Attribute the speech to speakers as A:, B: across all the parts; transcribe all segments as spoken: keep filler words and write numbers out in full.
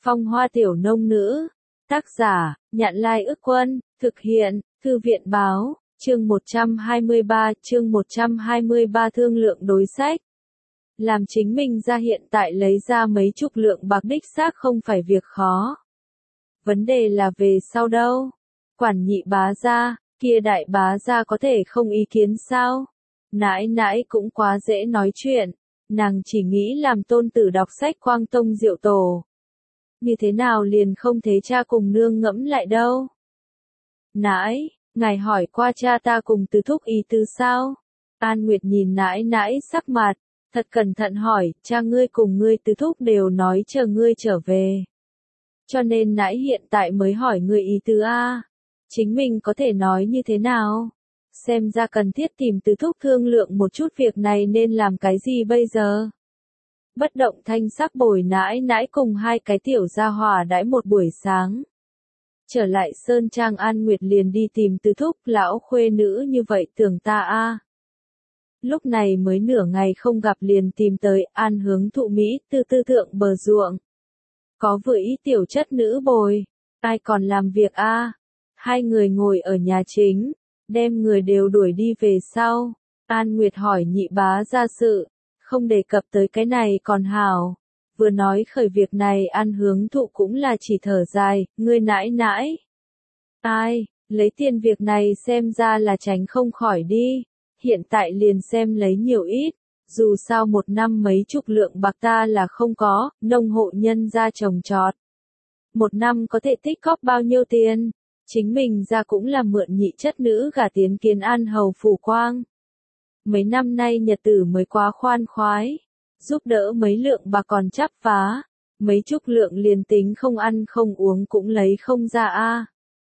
A: Phong Hoa Tiểu Nông Nữ. Tác giả, Nhạn Lai Ức Quân, thực hiện, Thư viện Báo, chương một trăm hai mươi ba, chương một trăm hai mươi ba thương lượng đối sách. Làm chính mình ra hiện tại lấy ra mấy chục lượng bạc đích xác không phải việc khó. Vấn đề là về sau đâu? Quản nhị bá gia, kia đại bá gia có thể không ý kiến sao? Nãi nãi cũng quá dễ nói chuyện, nàng chỉ nghĩ làm tôn tử đọc sách Quang Tông Diệu Tổ. Như thế nào liền không thế cha cùng nương ngẫm lại đâu? Nãi, ngài hỏi qua cha ta cùng tứ thúc ý tứ sao? An Nguyệt nhìn nãi nãi sắc mặt, thật cẩn thận hỏi, cha ngươi cùng ngươi tứ thúc đều nói chờ ngươi trở về. Cho nên nãi hiện tại mới hỏi ngươi ý tứ a. Chính mình có thể nói như thế nào? Xem ra cần thiết tìm tứ thúc thương lượng một chút việc này nên làm cái gì bây giờ? Bất động thanh sắc bồi nãi nãi cùng hai cái tiểu gia hỏa đãi một buổi sáng. Trở lại Sơn Trang An Nguyệt liền đi tìm tứ thúc, lão khuê nữ như vậy tưởng ta a. Lúc này mới nửa ngày không gặp liền tìm tới An Hướng Thụ Mỹ tư tư thượng bờ ruộng. Có vừa ý tiểu chất nữ bồi, ai còn làm việc a? Hai người ngồi ở nhà chính, đem người đều đuổi đi về sau. An Nguyệt hỏi nhị bá gia sự, không đề cập tới cái này còn hảo. Vừa nói khởi việc này An Hướng Thụ cũng là chỉ thở dài, ngươi nãi nãi. Ai, lấy tiền việc này xem ra là tránh không khỏi đi. Hiện tại liền xem lấy nhiều ít, dù sao một năm mấy chục lượng bạc ta là không có, nông hộ nhân ra trồng trọt. Một năm có thể tích góp bao nhiêu tiền, chính mình ra cũng là mượn nhị chất nữ gả tiến Kiến An hầu phủ quang. Mấy năm nay nhật tử mới quá khoan khoái, giúp đỡ mấy lượng bạc còn chắp vá, mấy chục lượng liền tính không ăn không uống cũng lấy không ra a.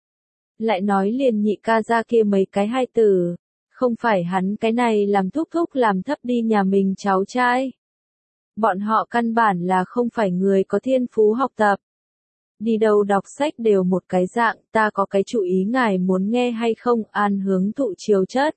A: Lại nói liền nhị ca ra kia mấy cái hai tử. Không phải hắn cái này làm thúc thúc làm thấp đi nhà mình cháu trai. Bọn họ căn bản là không phải người có thiên phú học tập. Đi đâu đọc sách đều một cái dạng, ta có cái chủ ý ngài muốn nghe hay không? An Hướng Thụ chiều chất.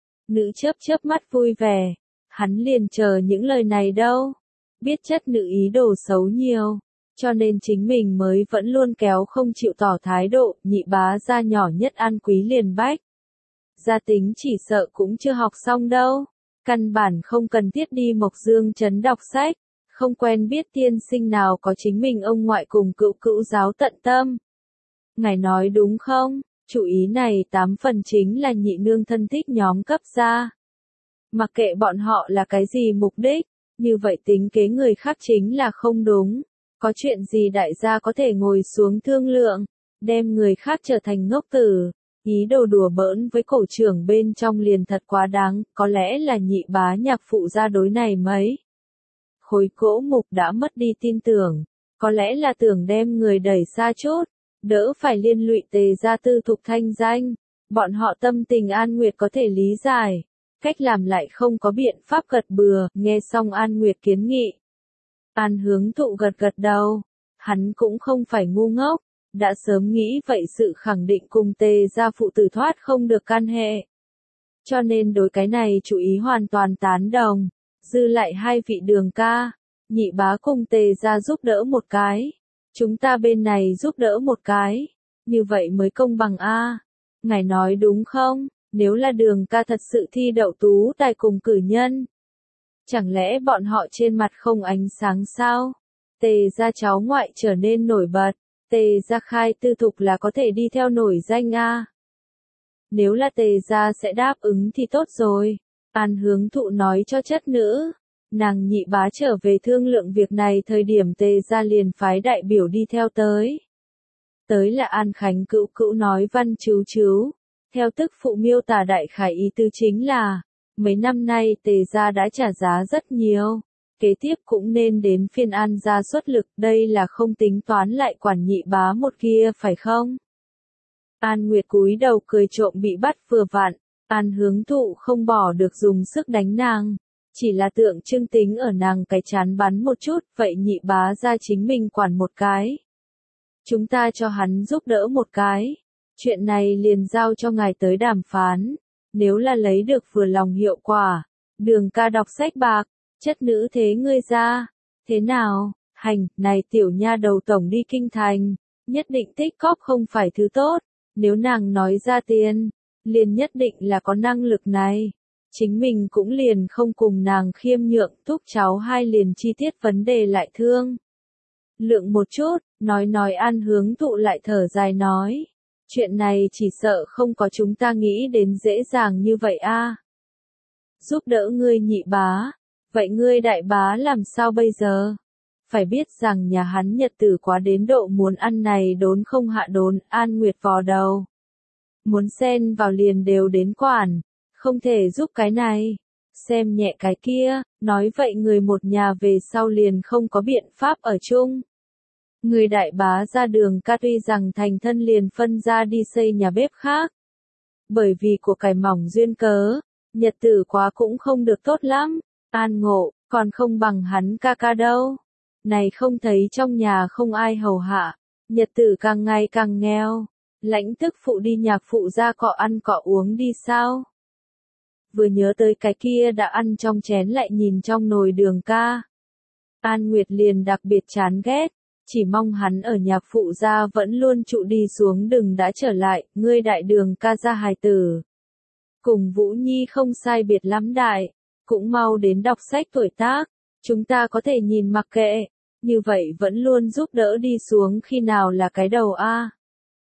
A: Nữ chớp chớp mắt vui vẻ, hắn liền chờ những lời này đâu. Biết chất nữ ý đồ xấu nhiều, cho nên chính mình mới vẫn luôn kéo không chịu tỏ thái độ, nhị bá gia nhỏ nhất An Quý liền bách. Gia tính chỉ sợ cũng chưa học xong đâu, căn bản không cần thiết đi Mộc Dương Trấn đọc sách, không quen biết tiên sinh nào có chính mình ông ngoại cùng cữu cữu giáo tận tâm. Ngài nói đúng không? Chủ ý này tám phần chính là nhị nương thân thích nhóm cấp ra. Mặc kệ bọn họ là cái gì mục đích, như vậy tính kế người khác chính là không đúng. Có chuyện gì đại gia có thể ngồi xuống thương lượng, đem người khác trở thành ngốc tử. Ý đồ đùa bỡn với cổ trưởng bên trong liền thật quá đáng, có lẽ là nhị bá nhạc phụ gia đối này mấy. Khối gỗ mục đã mất đi tin tưởng, có lẽ là tưởng đem người đẩy xa chút, đỡ phải liên lụy Tề gia tư thục thanh danh. Bọn họ tâm tình An Nguyệt có thể lý giải, cách làm lại không có biện pháp gật bừa, nghe xong An Nguyệt kiến nghị. An Hướng Thụ gật gật đầu, hắn cũng không phải ngu ngốc. Đã sớm nghĩ vậy sự khẳng định cùng Tề gia phụ tử thoát không được can hệ. Cho nên đối cái này chủ ý hoàn toàn tán đồng. Dư lại hai vị Đường ca, nhị bá cùng Tề gia giúp đỡ một cái. Chúng ta bên này giúp đỡ một cái. Như vậy mới công bằng a. Ngài nói đúng không? Nếu là Đường ca thật sự thi đậu tú tài cùng cử nhân. Chẳng lẽ bọn họ trên mặt không ánh sáng sao? Tề gia cháu ngoại trở nên nổi bật. Tề gia khai tư thục là có thể đi theo nổi danh a. Nếu là Tề gia sẽ đáp ứng thì tốt rồi. An Hướng Thụ nói cho chất nữ. Nàng nhị bá trở về thương lượng việc này thời điểm Tề gia liền phái đại biểu đi theo tới. Tới là An Khánh cữu cữu nói văn chú chú. Theo tức phụ miêu tả đại khải ý tứ chính là, mấy năm nay Tề gia đã trả giá rất nhiều. Kế tiếp cũng nên đến phiên An gia xuất lực, đây là không tính toán lại quản nhị bá một kia phải không? An Nguyệt cúi đầu cười trộm bị bắt vừa vặn, An Hướng Thụ không bỏ được dùng sức đánh nàng, chỉ là tượng trưng tính ở nàng cái chán bắn một chút, vậy nhị bá gia chính mình quản một cái. Chúng ta cho hắn giúp đỡ một cái, chuyện này liền giao cho ngài tới đàm phán, nếu là lấy được vừa lòng hiệu quả, Đường ca đọc sách bạc. Chất nữ thế ngươi ra, thế nào, Hành, này tiểu nha đầu tổng đi kinh thành, nhất định tích cóp không phải thứ tốt, nếu nàng nói ra tiền, liền nhất định là có năng lực này. Chính mình cũng liền không cùng nàng khiêm nhượng, thúc cháu hai liền chi tiết vấn đề lại thương. Lượng một chút, nói nói An Hướng Thụ lại thở dài nói. Chuyện này chỉ sợ không có chúng ta nghĩ đến dễ dàng như vậy a. Giúp đỡ ngươi nhị bá, vậy ngươi đại bá làm sao bây giờ? Phải biết rằng nhà hắn nhật tử quá đến độ muốn ăn này đốn không hạ đốn, An Nguyệt vò đầu. Muốn xen vào liền đều đến quản, không thể giúp cái này, xem nhẹ cái kia, nói vậy người một nhà về sau liền không có biện pháp ở chung. Người đại bá ra Đường ca tuy rằng thành thân liền phân ra đi xây nhà bếp khác. Bởi vì của cải mỏng duyên cớ, nhật tử quá cũng không được tốt lắm, An Ngộ, còn không bằng hắn ca ca đâu. Này không thấy trong nhà không ai hầu hạ, nhật tử càng ngày càng nghèo, lãnh tức phụ đi nhạc phụ ra cọ ăn cọ uống đi sao. Vừa nhớ tới cái kia đã ăn trong chén lại nhìn trong nồi Đường ca. An Nguyệt liền đặc biệt chán ghét, chỉ mong hắn ở nhạc phụ gia vẫn luôn trụ đi xuống đừng đã trở lại, ngươi đại Đường ca ra hài tử. Cùng Vũ Nhi không sai biệt lắm đại, cũng mau đến đọc sách tuổi tác, chúng ta có thể nhìn mặc kệ, như vậy vẫn luôn giúp đỡ đi xuống khi nào là cái đầu a.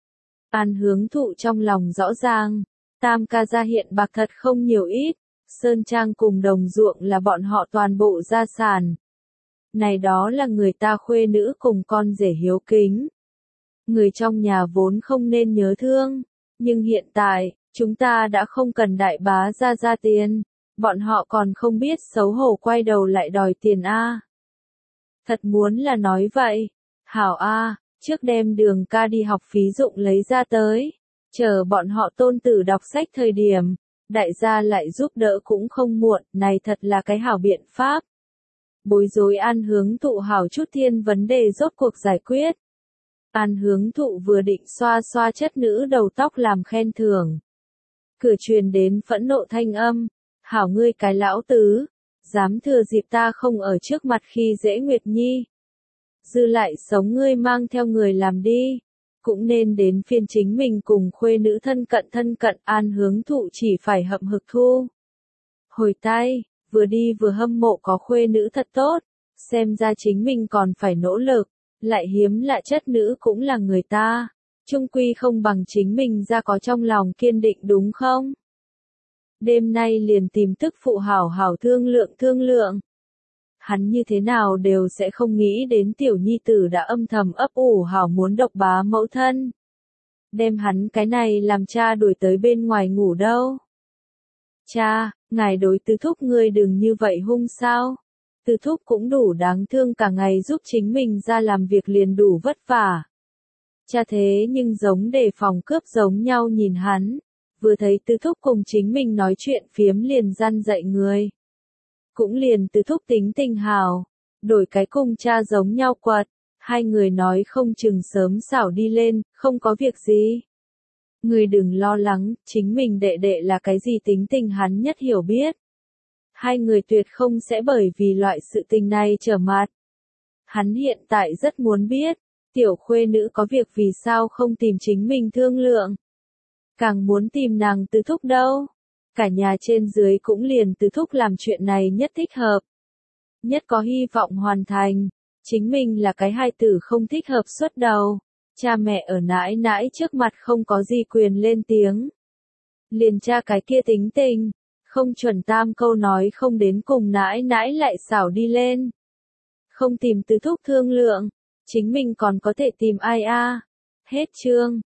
A: An Hướng Thụ trong lòng rõ ràng, Tam ca gia hiện bạc thật không nhiều ít, sơn trang cùng đồng ruộng là bọn họ toàn bộ gia sản. Này đó là người ta khuê nữ cùng con rể hiếu kính. Người trong nhà vốn không nên nhớ thương, nhưng hiện tại, chúng ta đã không cần đại bá ra ra tiền, bọn họ còn không biết xấu hổ quay đầu lại đòi tiền a. Thật muốn là nói vậy, hảo a, trước đem Đường ca đi học phí dụng lấy ra tới, chờ bọn họ tôn tử đọc sách thời điểm, đại gia lại giúp đỡ cũng không muộn, này thật là cái hảo biện pháp. Bối rối An Hướng Thụ hảo chút thiên vấn đề rốt cuộc giải quyết. An Hướng Thụ vừa định xoa xoa chất nữ đầu tóc làm khen thưởng. Cửa truyền đến phẫn nộ thanh âm, hảo ngươi cái lão tứ, dám thừa dịp ta không ở trước mặt khi dễ Nguyệt Nhi. Dư lại sống ngươi mang theo người làm đi, cũng nên đến phiên chính mình cùng khuê nữ thân cận thân cận. An Hướng Thụ chỉ phải hậm hực thu hồi tay, vừa đi vừa hâm mộ có khuê nữ thật tốt, xem ra chính mình còn phải nỗ lực, lại hiếm lạ chất nữ cũng là người ta, chung quy không bằng chính mình ra có trong lòng kiên định đúng không? Đêm nay liền tìm tức phụ hảo hảo thương lượng thương lượng. Hắn như thế nào đều sẽ không nghĩ đến tiểu nhi tử đã âm thầm ấp ủ hảo muốn độc bá mẫu thân. Đem hắn cái này làm cha đuổi tới bên ngoài ngủ đâu. Cha, ngài đối Tứ thúc ngươi đừng như vậy hung sao. Tứ thúc cũng đủ đáng thương cả ngày giúp chính mình ra làm việc liền đủ vất vả. Cha thế nhưng giống đề phòng cướp giống nhau nhìn hắn. Vừa thấy Tứ thúc cùng chính mình nói chuyện phiếm liền răn dạy người. Cũng liền Tứ thúc tính tình hào, đổi cái cùng cha giống nhau quật, hai người nói không chừng sớm xảo đi lên, không có việc gì. Người đừng lo lắng, chính mình đệ đệ là cái gì tính tình hắn nhất hiểu biết. Hai người tuyệt không sẽ bởi vì loại sự tình này trở mặt. Hắn hiện tại rất muốn biết, tiểu khuê nữ có việc vì sao không tìm chính mình thương lượng. Càng muốn tìm nàng Tứ thúc đâu. Cả nhà trên dưới cũng liền Tứ thúc làm chuyện này nhất thích hợp. Nhất có hy vọng hoàn thành. Chính mình là cái hài tử không thích hợp xuất đầu. Cha mẹ ở nãi nãi trước mặt không có gì quyền lên tiếng. Liền cha cái kia tính tình. Không chuẩn tam câu nói không đến cùng nãi nãi lại xảo đi lên. Không tìm Tứ thúc thương lượng. Chính mình còn có thể tìm ai a? Hết chương.